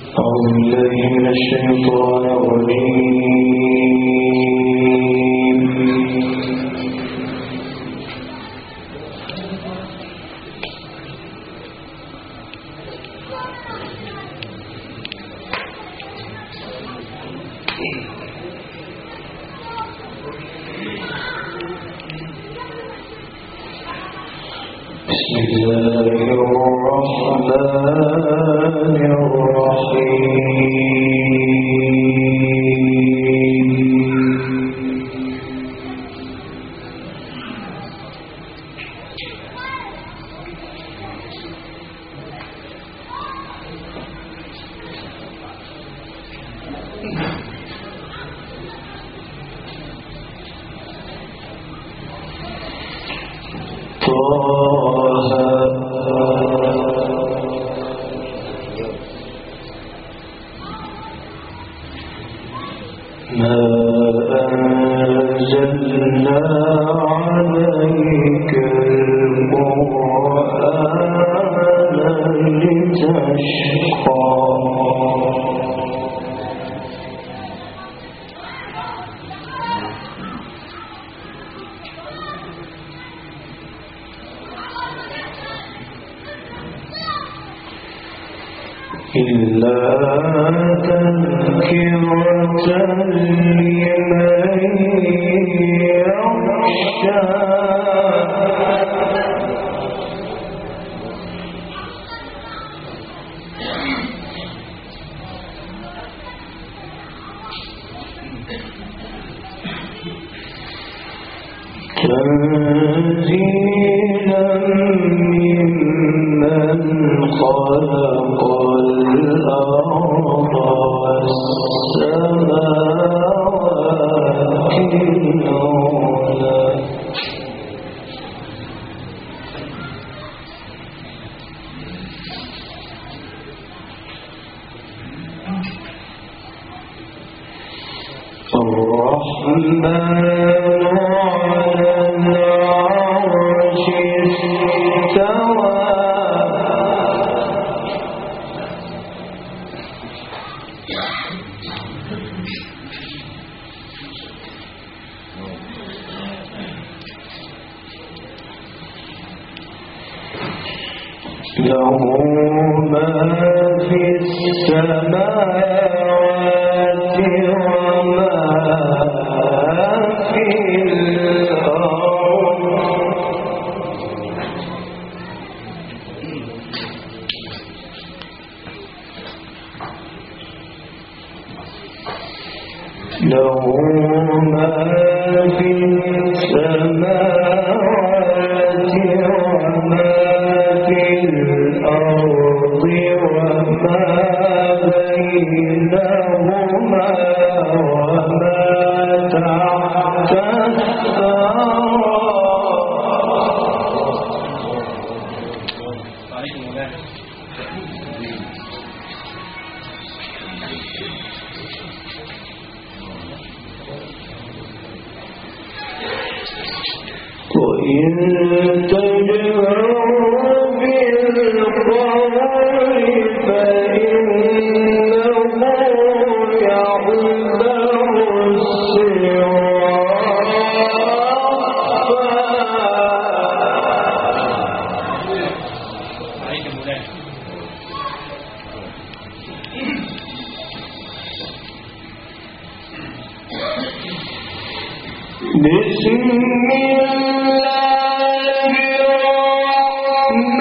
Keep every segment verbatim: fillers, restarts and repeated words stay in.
أعوذ بالله من الشيطان الرجيم. بسم الله الرحمن الرحيم. ما أنزلنا عليك القرآن لتشقى إلا تذكرة لمن يخشى. تنزيلا ممن خلق الأرض والسماوات العلى. الرحمن على العرش استوى. له ما في السماوات وما في الأرض. له ما في السماوات وما في الأرض وما بينهما وما تحت الثرى. وإن تجهر بالقول فإنه يعلم السر بسم الله الرحمن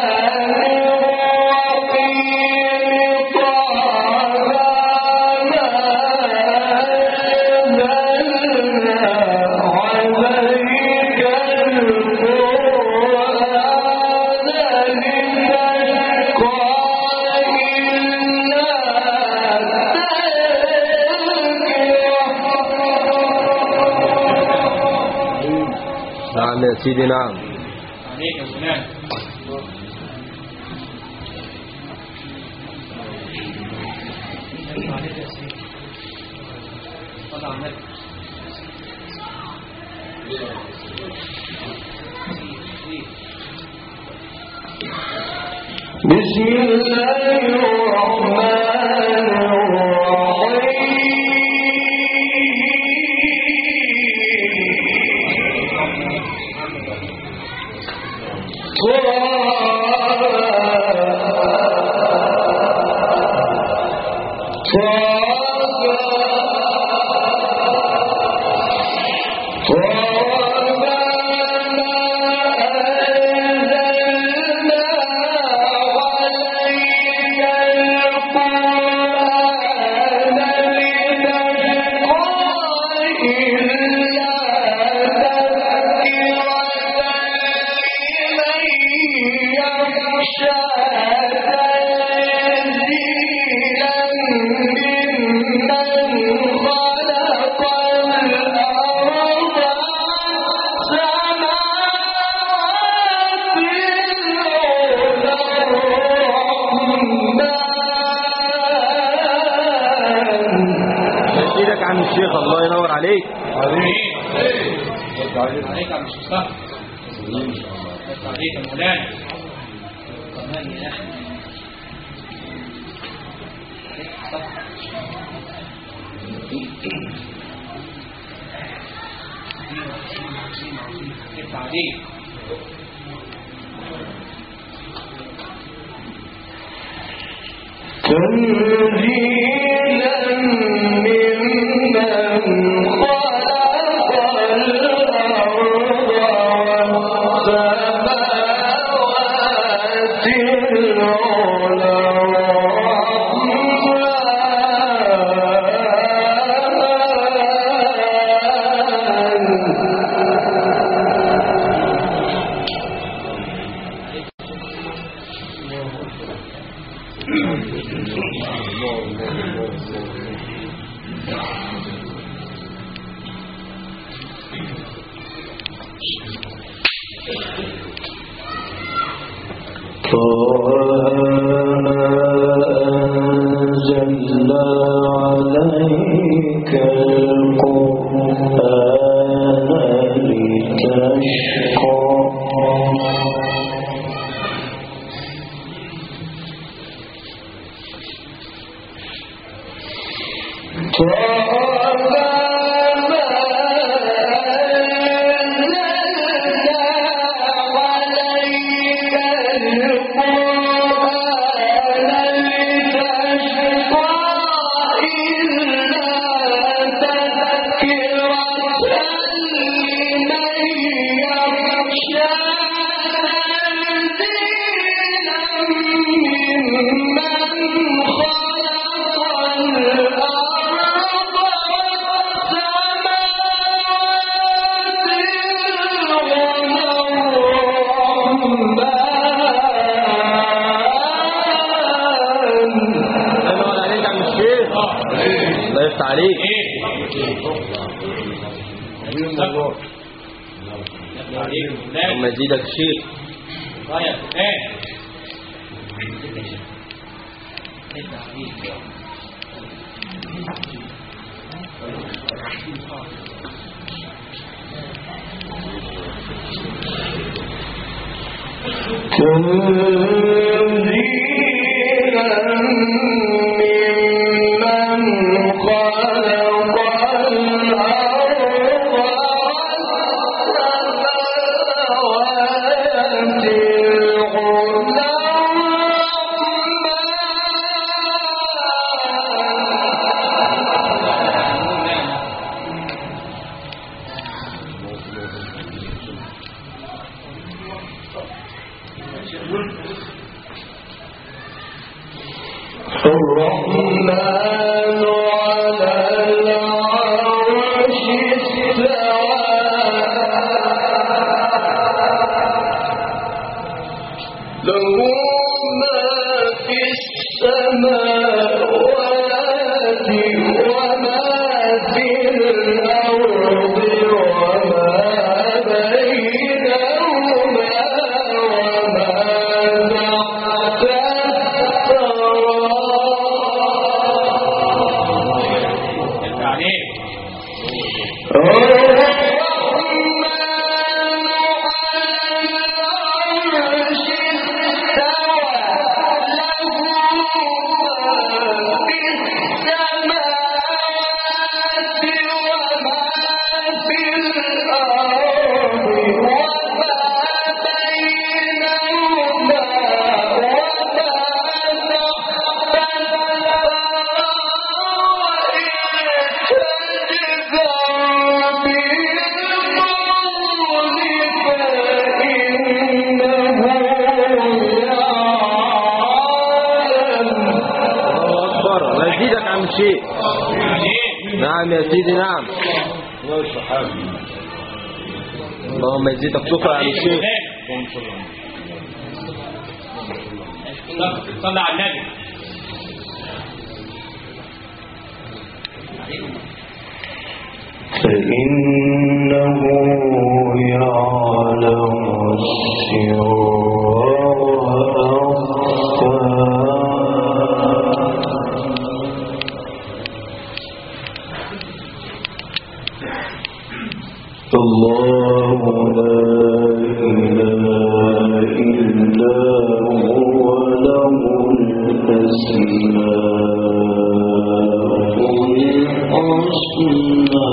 الرحيم. طه ما أنزلنا عليك القرآن لتشقى إلا نعم يا سيدي نعم. عليك يا فلان. عليك يا سيدي. طلع النبي. بسم الله الرحمن ايدك عن الشيخ، الله ينور عليك. عليك يا مش صح. عليك يا مولانا. كمان يا اخي. كيف عليك؟ تنزيلا ممن خلق الأرض والسماوات أنزلنا عليك القرآن لتشقى عليك. ثم يزيدك الشيخ. عم الشيخ. نعم يا سيدي نعم. اللهم يزيدك شكرا يا عم الشيخ. صلى على النبي. فإنه يعلم السر وأخفى. الله لا إله إلا هو له الأسماء الحسنى.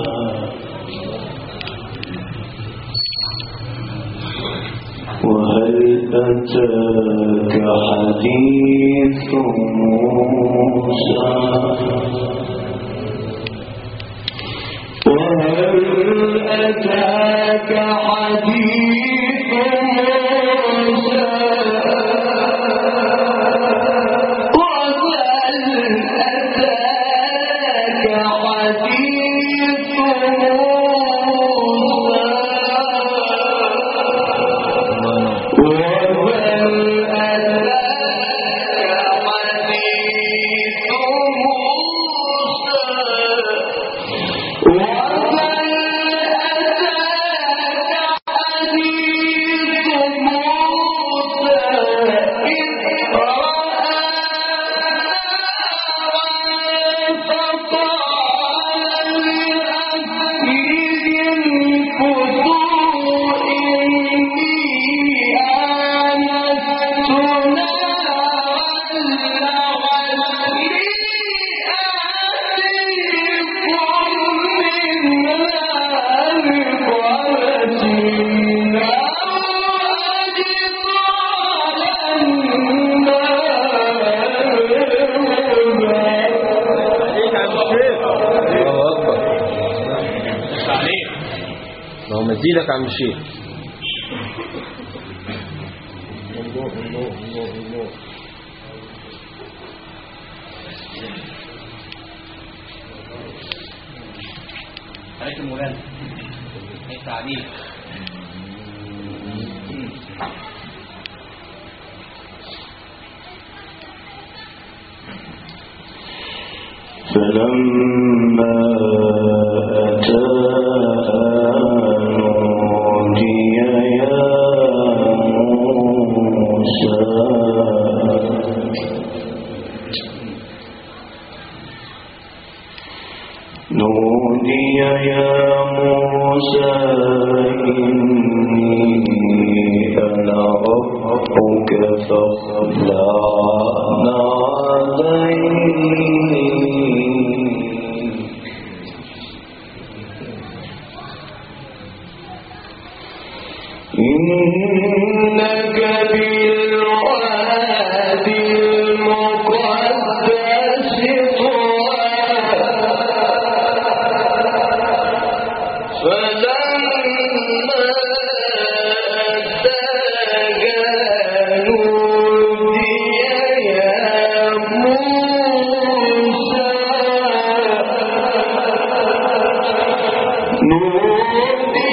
وهل أتاك حديث موسى وهل أتاك حديث موسى وهل أتاك حديث مزيدك عم الشيخ. عليك المولانا التعليم. فلما أتاها نودي يا موسى نودي يا موسى إني أنا ربك فاخلع عليك إنك بالوادي المقدس طوى فلما أتاك نودي يا موسى نودي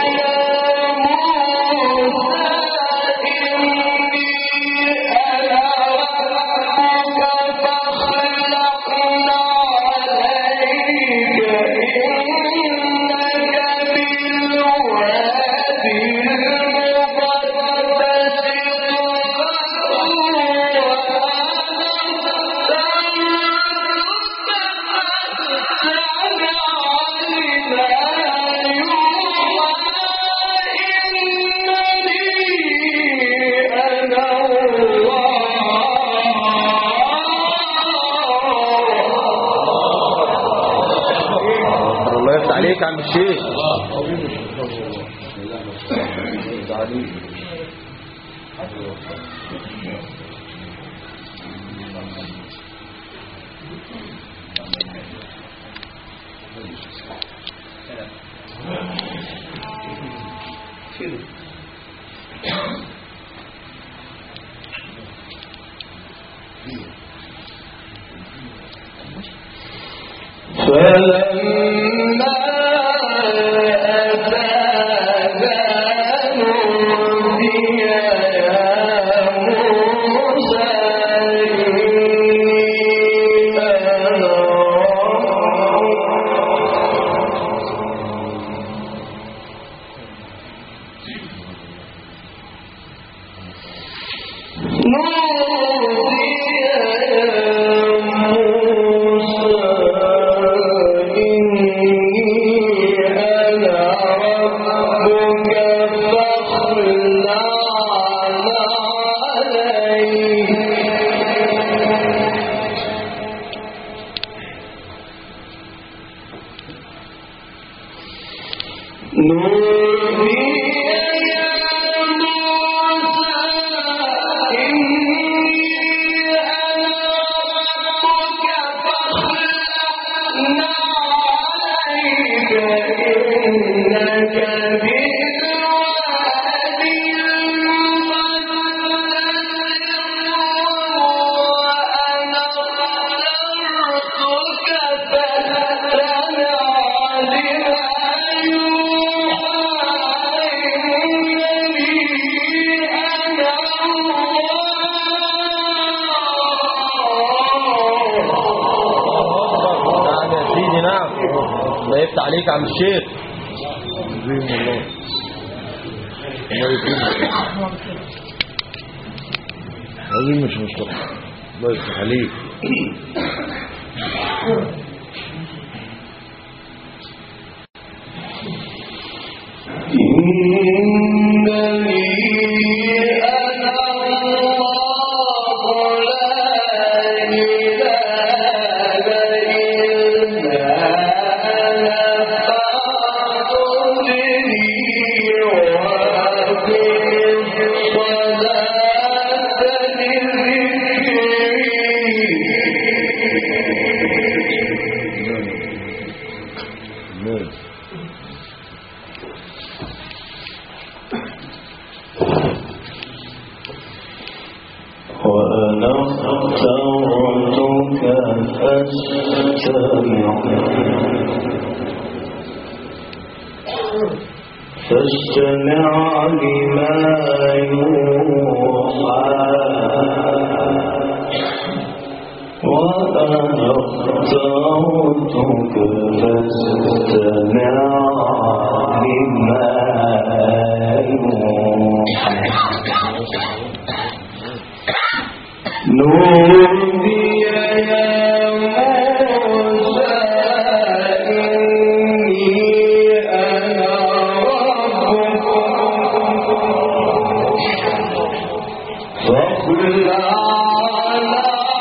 عليك عم الشيخ. فلما أتاها نودي يا موسى إني أنا الله يفتح عليك يا عم الشيخ. هذه مش مصطفى الله يفتح عليك. وأنا اخترتك فاستمع فاستمع لما يوحى وأنا اخترتك فاستمع لما يوحى نودي يا موسى إني أنا ربك فاخلع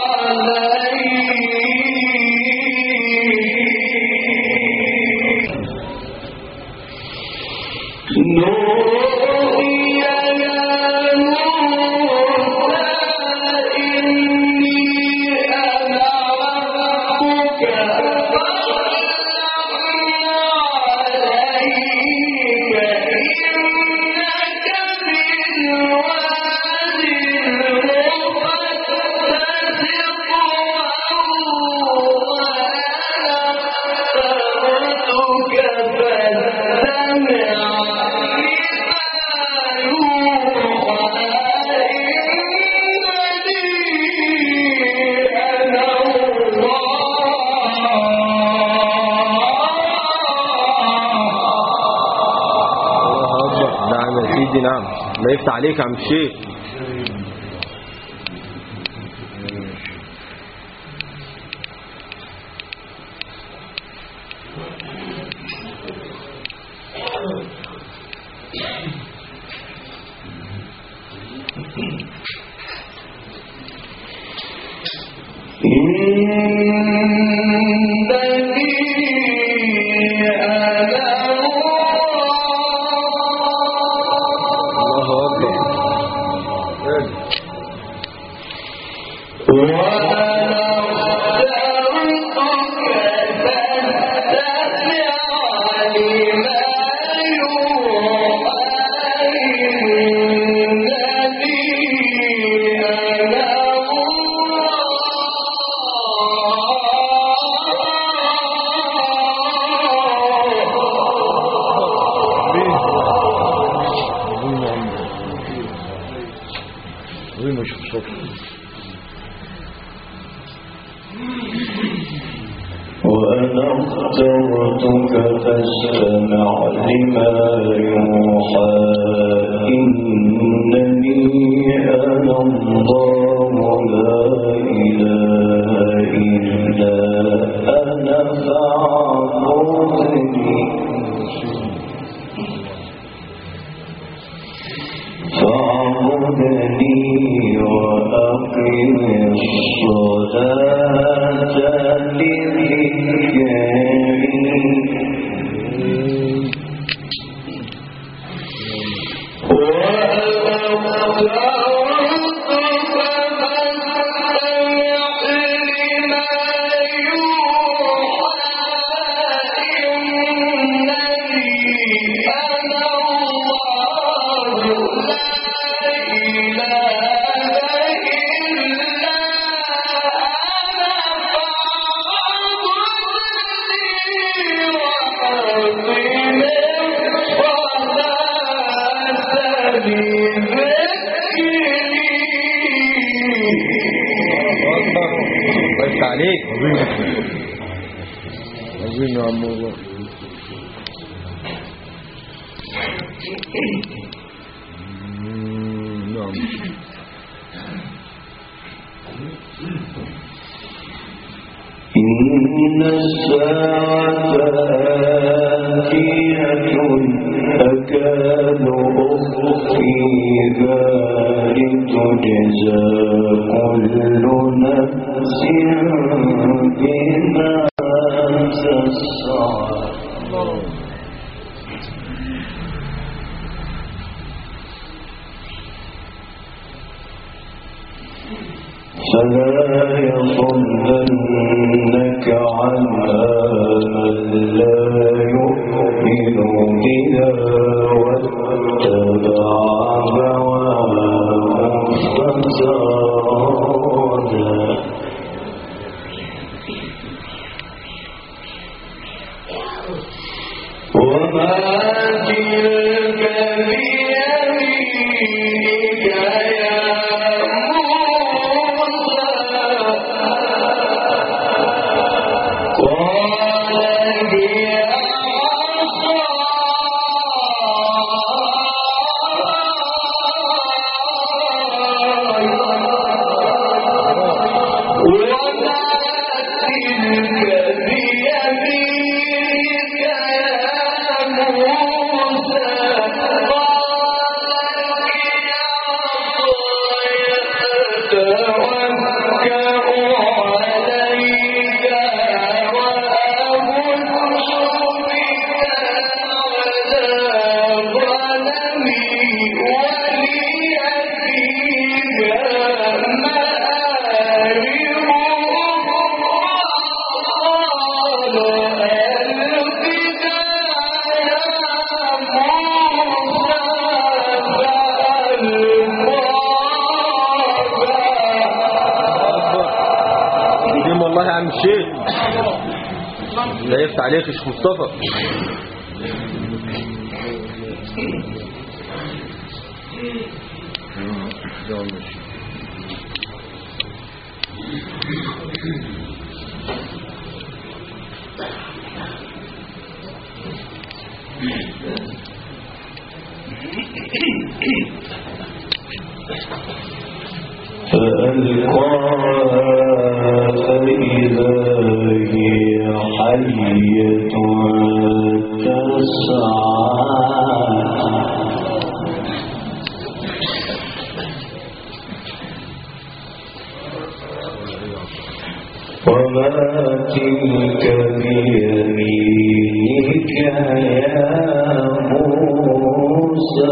عليك نودي يا سيدي. نعم الله يفتح عليك يا عم الشيخ. الله أكبر. وأنا اخترتك فاستمع لما يوحى إنني أنا الله لا إله إلا أنا فاعبدني فاعبدني وأقم الصلاة لذكري بس عليك عظيم يا عم الله. نعم إن الساعة آتية أكاد أخفيها لتجزى كل نفس بما تسعى فلا يصدنك عنها من لا يؤمن بها واتبع هواه فتردى وما تلك بيمينك يا والله يا عم الشيخ لا يفتح عليك يا شيخ مصطفى. فألقاها فإذا هي حية تسعى وما تلك بيمينك يا موسى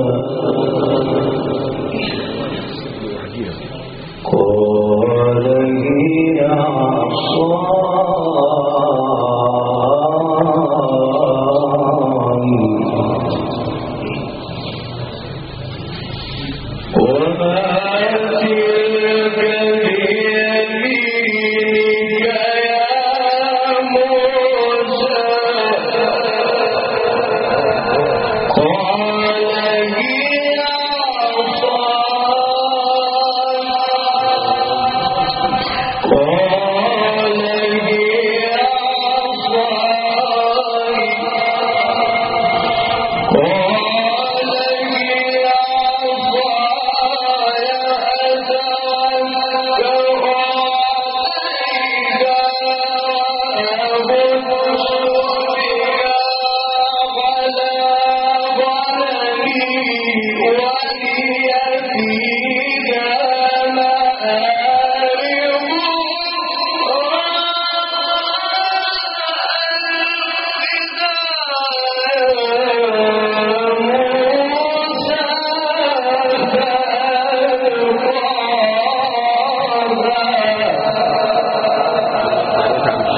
قال هي عصاي وما تلك بيمينك يا موسى قال هي عصاي قال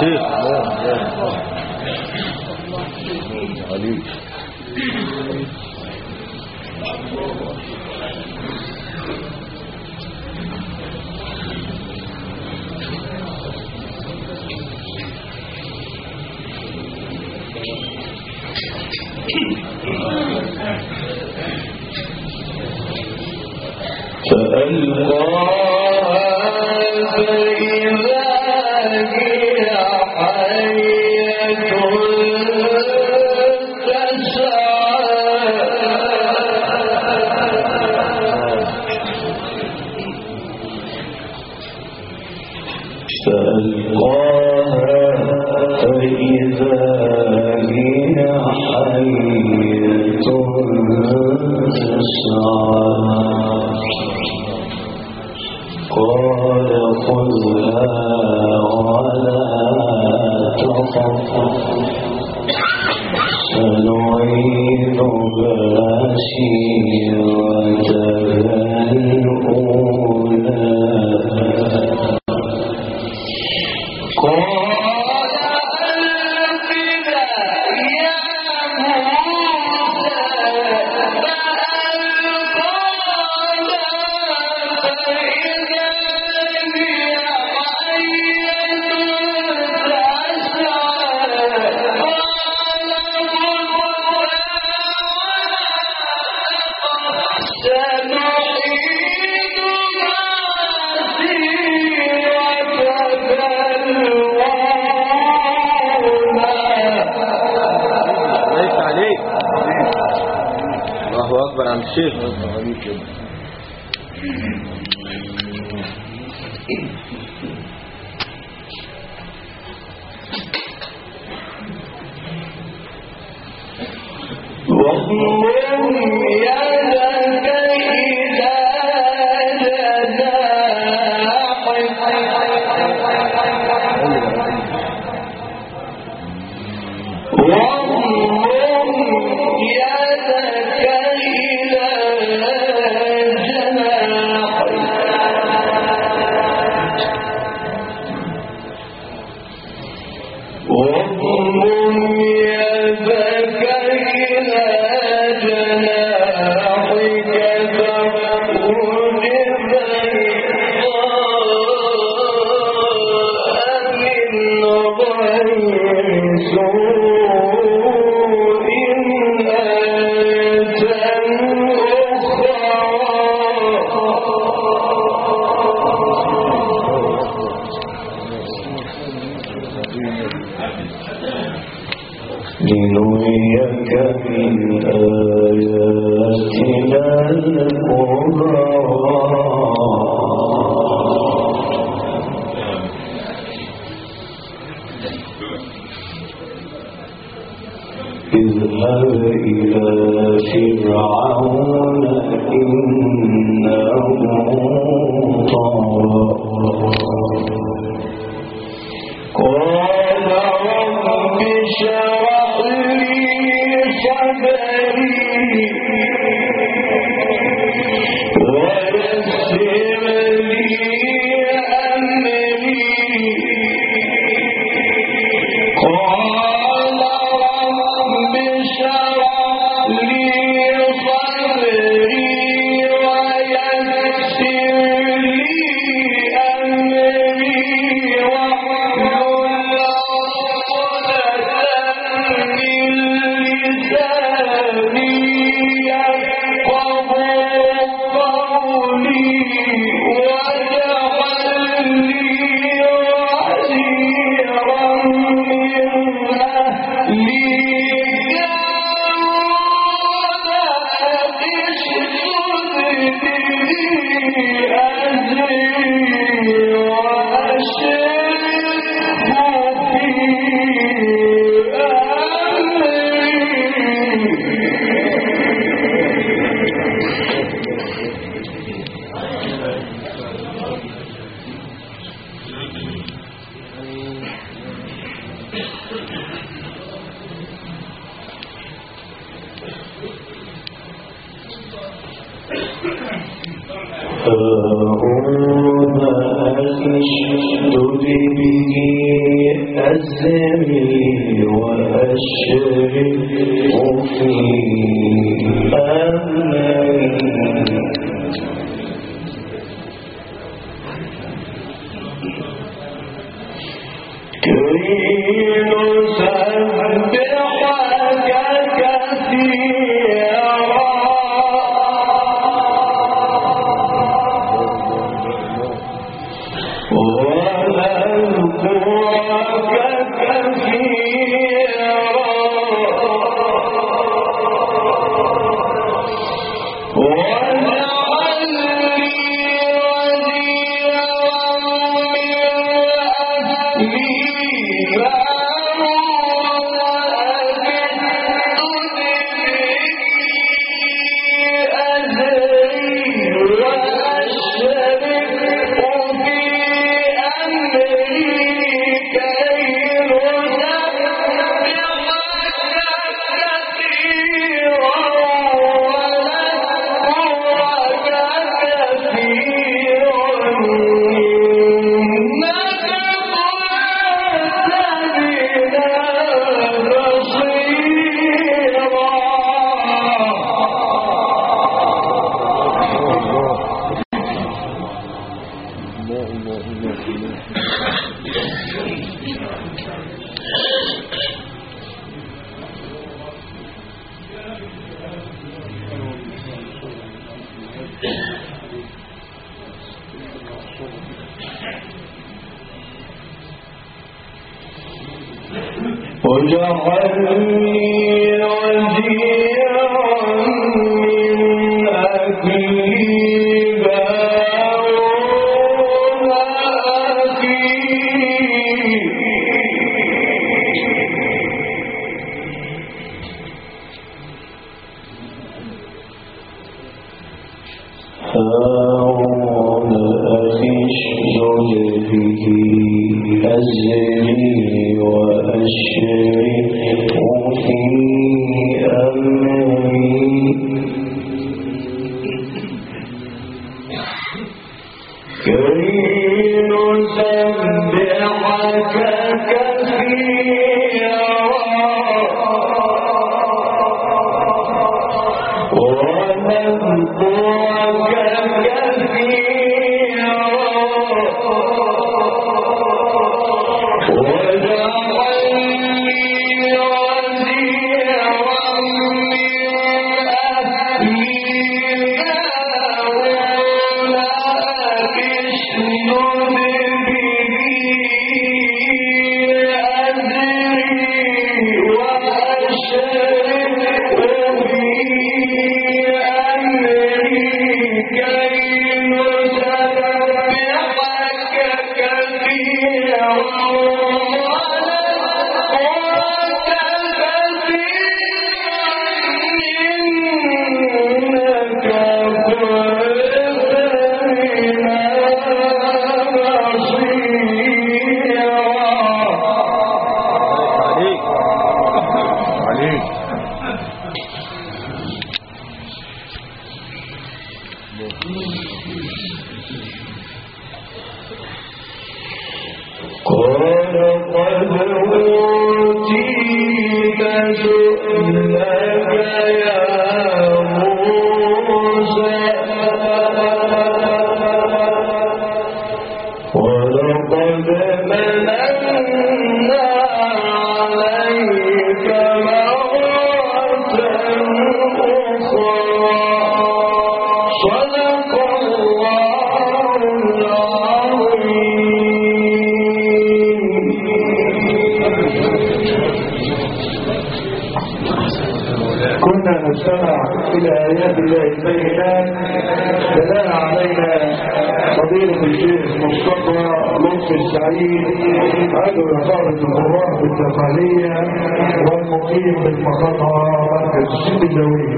شيخ عليك فألقاها فإذا هي حية تسعى فألقاها فإذا هي حية تسعى قال خذها ولا تخف سنعيدها سيرتها الأولى أكبر عن الشيخ واضمم يدك إلى جناحك واضمم يدك إلى جناحك واضمم يدك إلى جناحك تخرج بيضاء من غير سوء آية لنريك من آياتنا الكبرى اذهب إلى فرعون إنه طغى قال رب اشرح لي صدري ويسر لي أمري قال رب اشرح لي صدري ويسر لي أمري واحلل هارون أشدد به أزري وأشرك في أمري كي نسبحك كثيرا ونذكرك كثيرا واجعل لي وزيرا من أهلي هارون أخي اشدد به أزري وأشركه في أمري كي نسبحك كثيرا ونذكرك كثيرا واجعل لي وزيرا من أهلي هارون أخي اشدد به أزري وأشركه في قال قد أوتيت سؤلك يا موسى ولقد مننا عليك مرة أخرى صدق الله العظيم. كنا نستمع إلى آيات الله البينات دلال علينا فضيلة الشيخ مصطفى لطفي السعيد عضو نقابة القراء بالتقالية والمقيم بالمقاطعة مركز السد الدولي.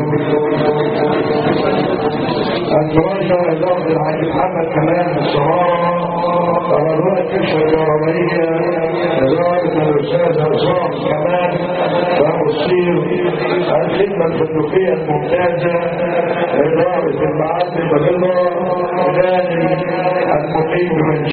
الدراسة إضافة العيد محمد كمال الصغار قرارات الكشف الكهربائية إدارة الأستاذ عصام كمال فهو السير الخدمة الفندقية الممتازة إدارة المعلم الرضا المقيم